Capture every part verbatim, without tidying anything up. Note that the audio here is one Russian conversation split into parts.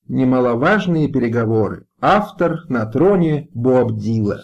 Немаловажные переговоры. Автор на троне Боабдила.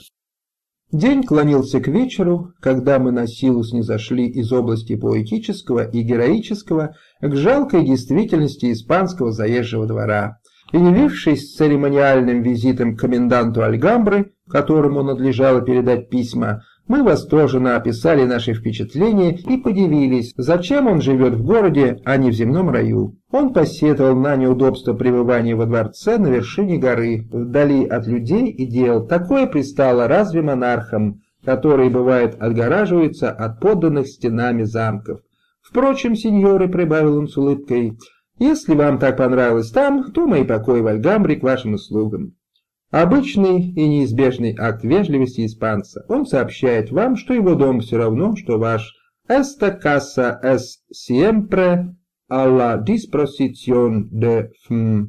День клонился к вечеру, когда мы на силу снизошли из области поэтического и героического к жалкой действительности испанского заезжего двора. И, явившись с церемониальным визитом к коменданту Альгамбры, которому надлежало передать письма, мы восторженно описали наши впечатления и подивились, зачем он живет в городе, а не в земном раю. Он посетовал на неудобство пребывания во дворце на вершине горы, вдали от людей и дел. Такое пристало разве монархам, которые, бывает, отгораживаются от подданных стенами замков. Впрочем, сеньоры, прибавил он с улыбкой, если вам так понравилось там, то мои покои в Альгамбре к вашим услугам. Обычный и неизбежный акт вежливости испанца. Он сообщает вам, что его дом все равно, что ваш. Esta casa es siempre a la disposición de f.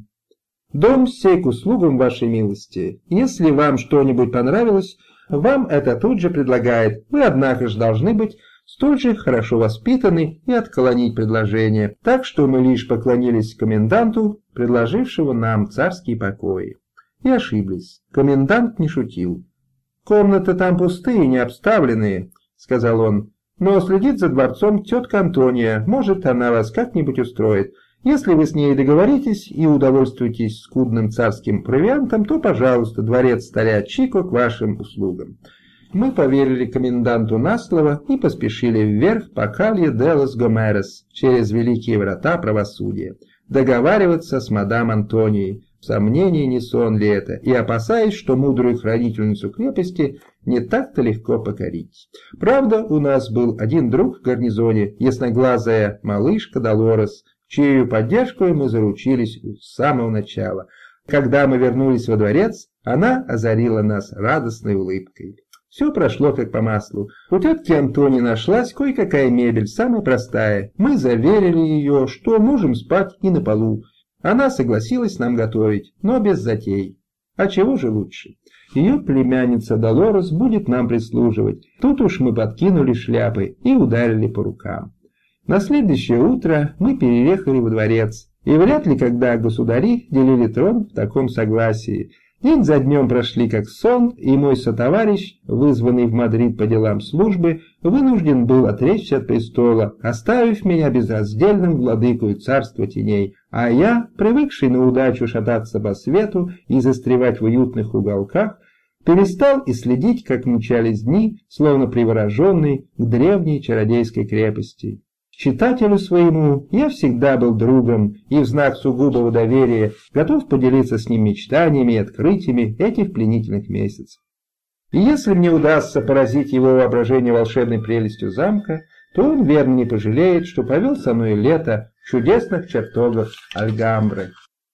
Дом сей к услугам вашей милости. Если вам что-нибудь понравилось, вам это тут же предлагает. Вы, однако же, должны быть столь же хорошо воспитаны и отклонить предложение. Так что мы лишь поклонились коменданту, предложившего нам царские покои. И ошиблись. Комендант не шутил. «Комнаты там пустые, не обставленные», — сказал он. «Но следит за дворцом тетка Антония. Может, она вас как-нибудь устроит. Если вы с ней договоритесь и удовольствуетесь скудным царским провиантом, то, пожалуйста, дворец царя Чико к вашим услугам». Мы поверили коменданту на слово и поспешили вверх по Калье де лос Гомерос через великие врата правосудия, договариваться с мадам Антонией. В сомнении, не сон ли это, и опасаясь, что мудрую хранительницу крепости не так-то легко покорить. Правда, у нас был один друг в гарнизоне, ясноглазая малышка Долорес, чью поддержку мы заручились с самого начала. Когда мы вернулись во дворец, она озарила нас радостной улыбкой. Все прошло как по маслу. У тетки Антонии нашлась кое-какая мебель, самая простая. Мы заверили ее, что можем спать и на полу. Она согласилась нам готовить, но без затей. А чего же лучше? Ее племянница Долорес будет нам прислуживать. Тут уж мы подкинули шляпы и ударили по рукам. На следующее утро мы переехали во дворец. И вряд ли когда государи делили трон в таком согласии. День за днем прошли как сон, и мой сотоварищ, вызванный в Мадрид по делам службы, вынужден был отречься от престола, оставив меня безраздельным владыкою царства теней, а я, привыкший на удачу шататься по свету и застревать в уютных уголках, перестал и следить, как мчались дни, словно привороженный к древней чародейской крепости. Читателю своему я всегда был другом и в знак сугубого доверия готов поделиться с ним мечтаниями и открытиями этих пленительных месяцев. И если мне удастся поразить его воображение волшебной прелестью замка, то он верно не пожалеет, что провел со мной лето в чудесных чертогах Альгамбры.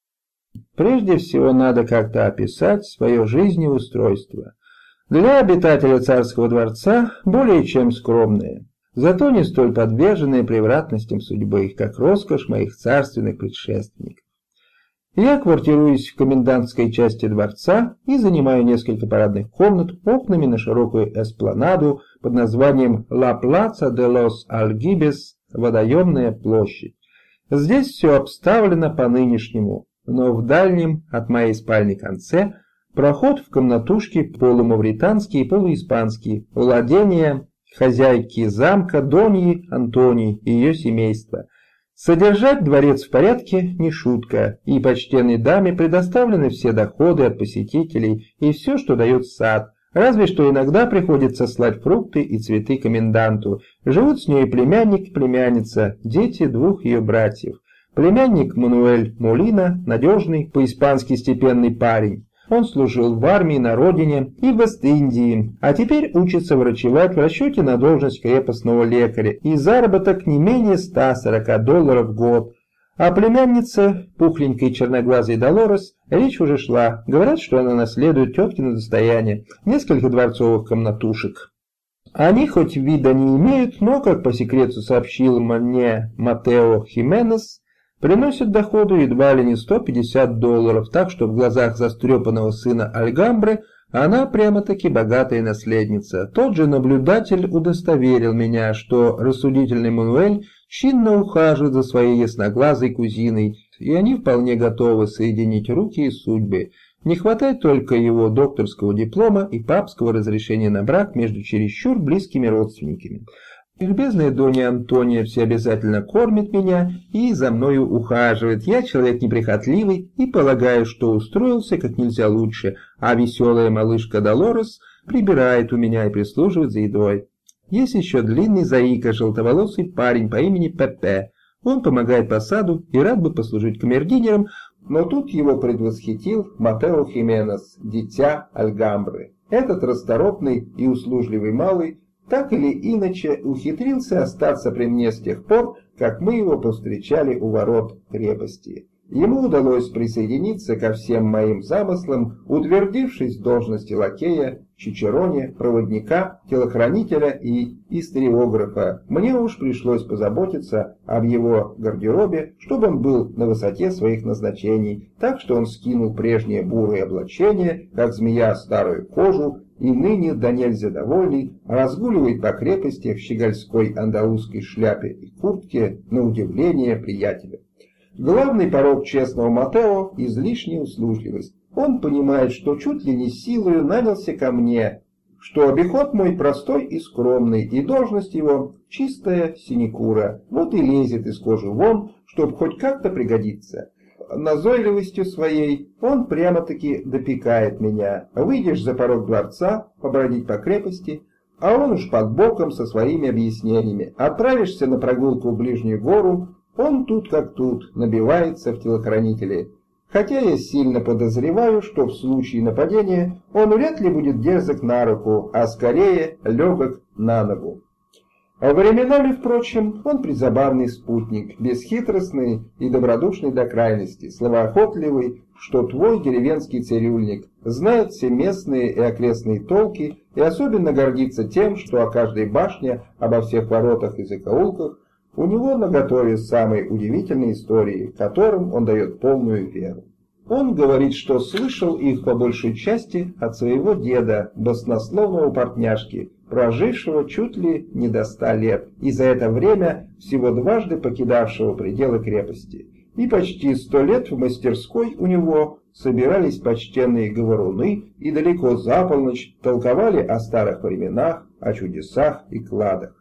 Прежде всего надо как-то описать свое жизнеустройство. Для обитателя царского дворца более чем скромное. Зато не столь подверженные превратностям судьбы, как роскошь моих царственных предшественников. Я квартируюсь в комендантской части дворца и занимаю несколько парадных комнат окнами на широкую эспланаду под названием «La Plaza de los Algibes» – «Водоемная площадь». Здесь все обставлено по-нынешнему, но в дальнем от моей спальни конце проход в комнатушки полумавританские и полуиспанские, владения хозяйки замка Доньи Антонии и ее семейства. Содержать дворец в порядке не шутка, и почтенной даме предоставлены все доходы от посетителей и все, что дает сад, разве что иногда приходится слать фрукты и цветы коменданту. Живут с ней племянник и племянница, дети двух ее братьев. Племянник Мануэль Молина, надежный, по-испански степенный парень. Он служил в армии на родине и в Вест-Индии, а теперь учится врачевать в расчете на должность крепостного лекаря, и заработок не менее ста сорока долларов в год. А племянница, пухленькой черноглазой Долорес, речь уже шла. Говорят, что она наследует теткино достояние, несколько дворцовых комнатушек. Они хоть вида не имеют, но, как по секрету сообщил мне Матео Хименес, приносят доходу едва ли не сто пятьдесят долларов, так что в глазах застрепанного сына Альгамбры она прямо-таки богатая наследница. Тот же наблюдатель удостоверил меня, что рассудительный Мануэль чинно ухаживает за своей ясноглазой кузиной, и они вполне готовы соединить руки и судьбы. Не хватает только его докторского диплома и папского разрешения на брак между чересчур близкими родственниками. Любезная Донья Антония всеобязательно кормит меня и за мною ухаживает. Я человек неприхотливый и полагаю, что устроился как нельзя лучше, а веселая малышка Долорес прибирает у меня и прислуживает за едой. Есть еще длинный заика, желтоволосый парень по имени Пепе. Он помогает по саду и рад бы послужить камердинером, но тут его предвосхитил Матео Хименес, дитя Альгамбры. Этот расторопный и услужливый малый так или иначе ухитрился остаться при мне с тех пор, как мы его повстречали у ворот крепости. Ему удалось присоединиться ко всем моим замыслам, утвердившись в должности лакея, чичероне, проводника, телохранителя и историографа. Мне уж пришлось позаботиться об его гардеробе, чтобы он был на высоте своих назначений, так что он скинул прежнее бурое облачение, как змея старую кожу, и ныне да нельзя довольный разгуливает по крепости в щегольской андалузской шляпе и куртке на удивление приятеля. Главный порок честного Матео – излишняя услужливость. Он понимает, что чуть ли не силою нанялся ко мне, что обиход мой простой и скромный, и должность его – чистая синекура. Вот и лезет из кожи вон, чтоб хоть как-то пригодиться. Назойливостью своей он прямо-таки допекает меня. Выйдешь за порог дворца, побродить по крепости, а он уж под боком со своими объяснениями. Отправишься на прогулку в ближнюю гору, он тут как тут набивается в телохранители. Хотя я сильно подозреваю, что в случае нападения он вряд ли будет дерзок на руку, а скорее легок на ногу. А временами, впрочем, он призабавный спутник, бесхитростный и добродушный до крайности, словоохотливый, что твой деревенский цирюльник, знает все местные и окрестные толки и особенно гордится тем, что о каждой башне, обо всех воротах и закоулках у него наготове самые удивительные истории, которым он дает полную веру. Он говорит, что слышал их по большей части от своего деда, баснословного портняжки, прожившего чуть ли не до ста лет, и за это время всего дважды покидавшего пределы крепости. И почти сто лет в мастерской у него собирались почтенные говоруны и далеко за полночь толковали о старых временах, о чудесах и кладах.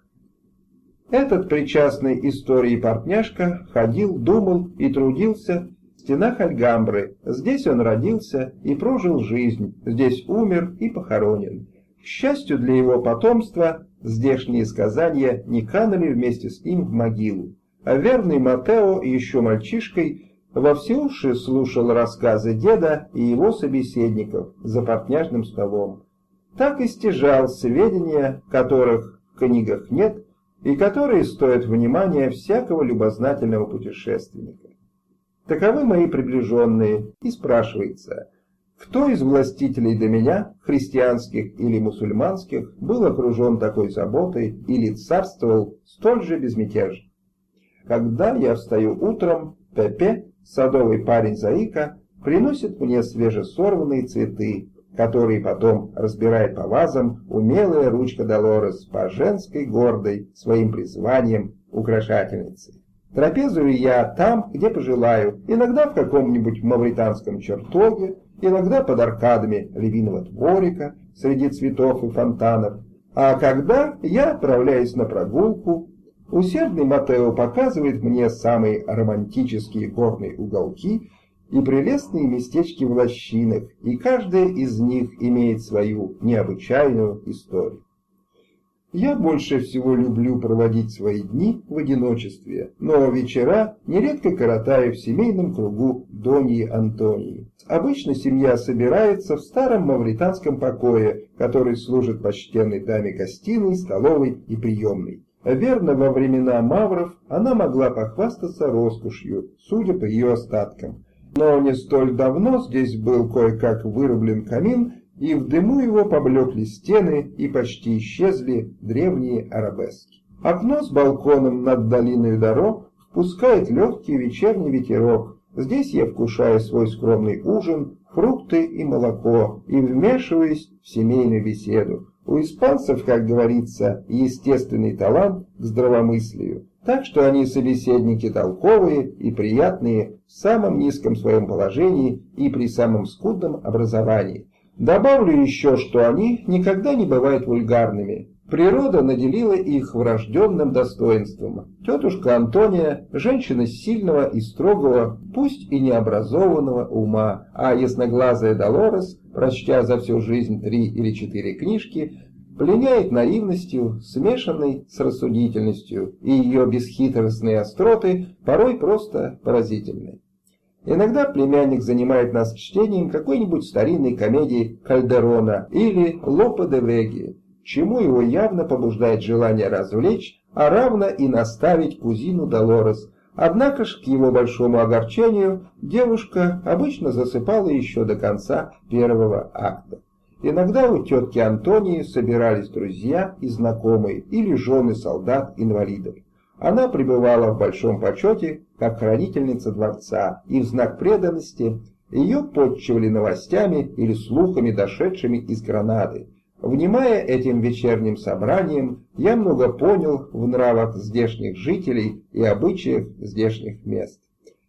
Этот причастный истории портняжка ходил, думал и трудился в стенах Альгамбры. Здесь он родился и прожил жизнь, здесь умер и похоронен. К счастью для его потомства, здешние сказания не канули вместе с ним в могилу. А верный Матео еще мальчишкой во все уши слушал рассказы деда и его собеседников за портняжным столом. Так и стяжал сведения, которых в книгах нет, и которые стоят внимания всякого любознательного путешественника. Таковы мои приближенные, и спрашивается, кто из властителей до меня, христианских или мусульманских, был окружен такой заботой или царствовал столь же безмятежно? Когда я встаю утром, Пепе, садовый парень Заика, приносит мне свежесорванные цветы, которые потом разбирает по вазам умелая ручка Долорес, по женской гордой своим призванием украшательницы. Трапезую я там, где пожелаю, иногда в каком-нибудь мавританском чертоге, иногда под аркадами львиного дворика среди цветов и фонтанов. А когда я отправляюсь на прогулку, усердный Матео показывает мне самые романтические горные уголки и прелестные местечки в лощинах, и каждая из них имеет свою необычайную историю. Я больше всего люблю проводить свои дни в одиночестве, но вечера нередко коротаю в семейном кругу Доньи Антонии. Обычно семья собирается в старом мавританском покое, который служит почтенной даме гостиной, столовой и приемной. Верно, во времена мавров она могла похвастаться роскошью, судя по ее остаткам. Но не столь давно здесь был кое-как вырублен камин, и в дыму его поблекли стены и почти исчезли древние арабески. Окно с балконом над долиной дорог впускает легкий вечерний ветерок. Здесь я вкушаю свой скромный ужин, фрукты и молоко, и вмешиваюсь в семейную беседу. У испанцев, как говорится, естественный талант к здравомыслию. так что они собеседники толковые и приятные в самом низком своем положении и при самом скудном образовании. Добавлю еще, что они никогда не бывают вульгарными. Природа наделила их врожденным достоинством. Тетушка Антония – женщина сильного и строгого, пусть и необразованного ума, а ясноглазая Долорес, прочтя за всю жизнь три или четыре книжки, пленяет наивностью, смешанной с рассудительностью, и ее бесхитростные остроты порой просто поразительны. Иногда племянник занимает нас чтением какой-нибудь старинной комедии Кальдерона или Лопе де Веги, чему его явно побуждает желание развлечь, а равно и наставить кузину Долорес. Однако ж, к его большому огорчению, девушка обычно засыпала еще до конца первого акта. Иногда у тетки Антонии собирались друзья и знакомые или жены солдат-инвалидов. Она пребывала в большом почете как хранительница дворца, и в знак преданности ее подчивали новостями или слухами, дошедшими из Гранады. Внимая этим вечерним собраниям, я много понял в нравах здешних жителей и обычаях здешних мест.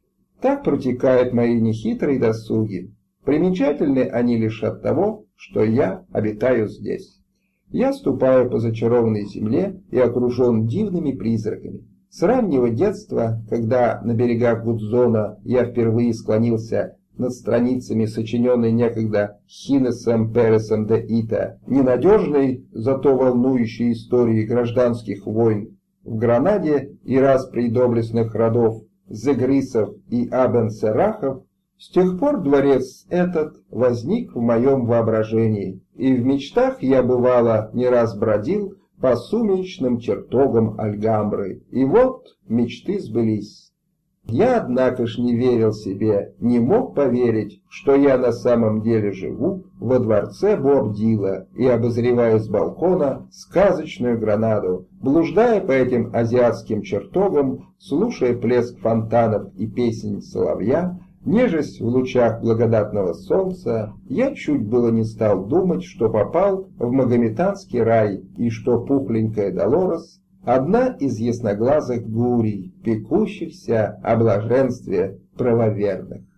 Так протекают мои нехитрые досуги. Примечательны они лишь от того, что я обитаю здесь. Я ступаю по зачарованной земле и окружен дивными призраками. С раннего детства, когда на берегах Гудзона я впервые склонился над страницами, сочиненной некогда Хинесом Пересом де Ита, ненадежной, зато волнующей истории гражданских войн в Гранаде и распри доблестных родов Зегрисов и Абен-Серахов, с тех пор дворец этот возник в моем воображении, и в мечтах я, бывало, не раз бродил по сумеречным чертогам Альгамбры, и вот мечты сбылись. Я, однако ж, не верил себе, не мог поверить, что я на самом деле живу во дворце Боабдила и обозреваю с балкона сказочную Гранаду, блуждая по этим азиатским чертогам, слушая плеск фонтанов и песнь соловья, нежесть в лучах благодатного солнца, я чуть было не стал думать, что попал в магометанский рай и что пухленькая Долорес — одна из ясноглазых гурий, пекущихся о блаженстве правоверных.